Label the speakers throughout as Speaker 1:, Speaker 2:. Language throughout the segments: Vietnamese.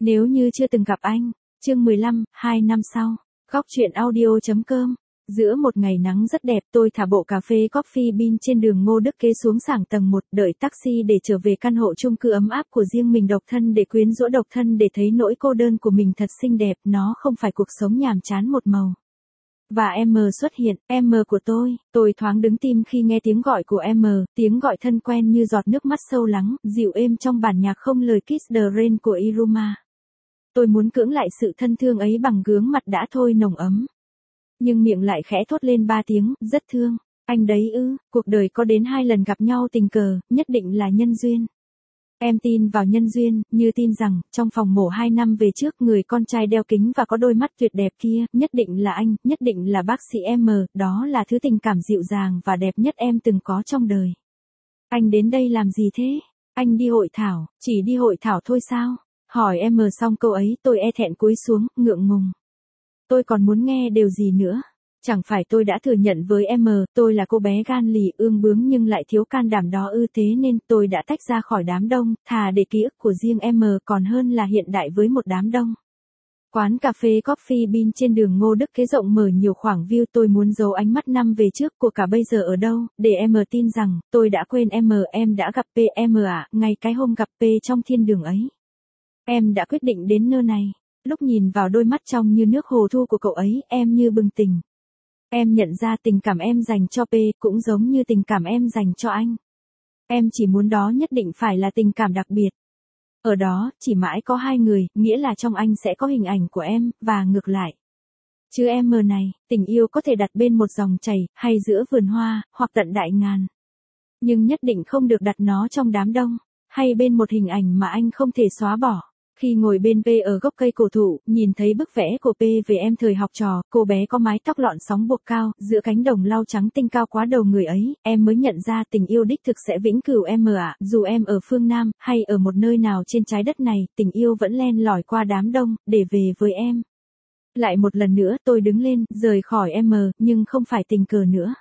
Speaker 1: Nếu như chưa từng gặp anh, chương 15, 2 năm sau, góc truyện audio.com. Giữa một ngày nắng rất đẹp, tôi thả bộ cà phê Coffee Bean trên đường Ngô Đức Kế xuống sảng tầng 1, đợi taxi để trở về căn hộ chung cư ấm áp của riêng mình, độc thân để quyến rũ độc thân để thấy nỗi cô đơn của mình thật xinh đẹp, nó không phải cuộc sống nhàm chán một màu. Và M xuất hiện, M của tôi thoáng đứng tim khi nghe tiếng gọi của M, tiếng gọi thân quen như giọt nước mắt sâu lắng, dịu êm trong bản nhạc không lời Kiss the Rain của Iruma. Tôi muốn cưỡng lại sự thân thương ấy bằng gương mặt đã thôi nồng ấm. Nhưng miệng lại khẽ thốt lên 3 tiếng, rất thương. Anh đấy ư, cuộc đời có đến 2 lần gặp nhau tình cờ, nhất định là nhân duyên. Em tin vào nhân duyên, như tin rằng, trong phòng mổ 2 năm về trước, người con trai đeo kính và có đôi mắt tuyệt đẹp kia, nhất định là anh, nhất định là bác sĩ M, đó là thứ tình cảm dịu dàng và đẹp nhất em từng có trong đời. Anh đến đây làm gì thế? Anh đi hội thảo, chỉ đi hội thảo thôi sao? Hỏi M xong câu ấy, tôi e thẹn cúi xuống, ngượng ngùng. Tôi còn muốn nghe điều gì nữa? Chẳng phải tôi đã thừa nhận với M, tôi là cô bé gan lì ương bướng nhưng lại thiếu can đảm đó ư, thế nên tôi đã tách ra khỏi đám đông, thà để ký ức của riêng M còn hơn là hiện đại với một đám đông. Quán cà phê Coffee Bean trên đường Ngô Đức Kế rộng mở nhiều khoảng view, tôi muốn giấu ánh mắt năm về trước của cả bây giờ ở đâu, để M tin rằng, tôi đã quên em đã gặp PM à, ngay cái hôm gặp P trong thiên đường ấy. Em đã quyết định đến nơi này. Lúc nhìn vào đôi mắt trong như nước hồ thu của cậu ấy, em như bừng tỉnh. Em nhận ra tình cảm em dành cho P cũng giống như tình cảm em dành cho anh. Em chỉ muốn đó nhất định phải là tình cảm đặc biệt. Ở đó, chỉ mãi có 2 người, nghĩa là trong anh sẽ có hình ảnh của em, và ngược lại. Chứ em này, tình yêu có thể đặt bên một dòng chảy, hay giữa vườn hoa, hoặc tận đại ngàn. Nhưng nhất định không được đặt nó trong đám đông, hay bên một hình ảnh mà anh không thể xóa bỏ. Khi ngồi bên P ở gốc cây cổ thụ, nhìn thấy bức vẽ của P về em thời học trò, cô bé có mái tóc lọn sóng buộc cao, giữa cánh đồng lau trắng tinh cao quá đầu người ấy, em mới nhận ra tình yêu đích thực sẽ vĩnh cửu em ạ, dù em ở phương Nam, hay ở một nơi nào trên trái đất này, tình yêu vẫn len lỏi qua đám đông, để về với em. Lại một lần nữa tôi đứng lên, rời khỏi M, nhưng không phải tình cờ nữa.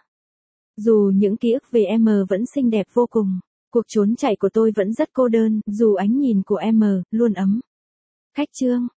Speaker 1: Dù những ký ức về M vẫn xinh đẹp vô cùng. Cuộc trốn chạy của tôi vẫn rất cô đơn, dù ánh nhìn của M luôn ấm. Khách chương.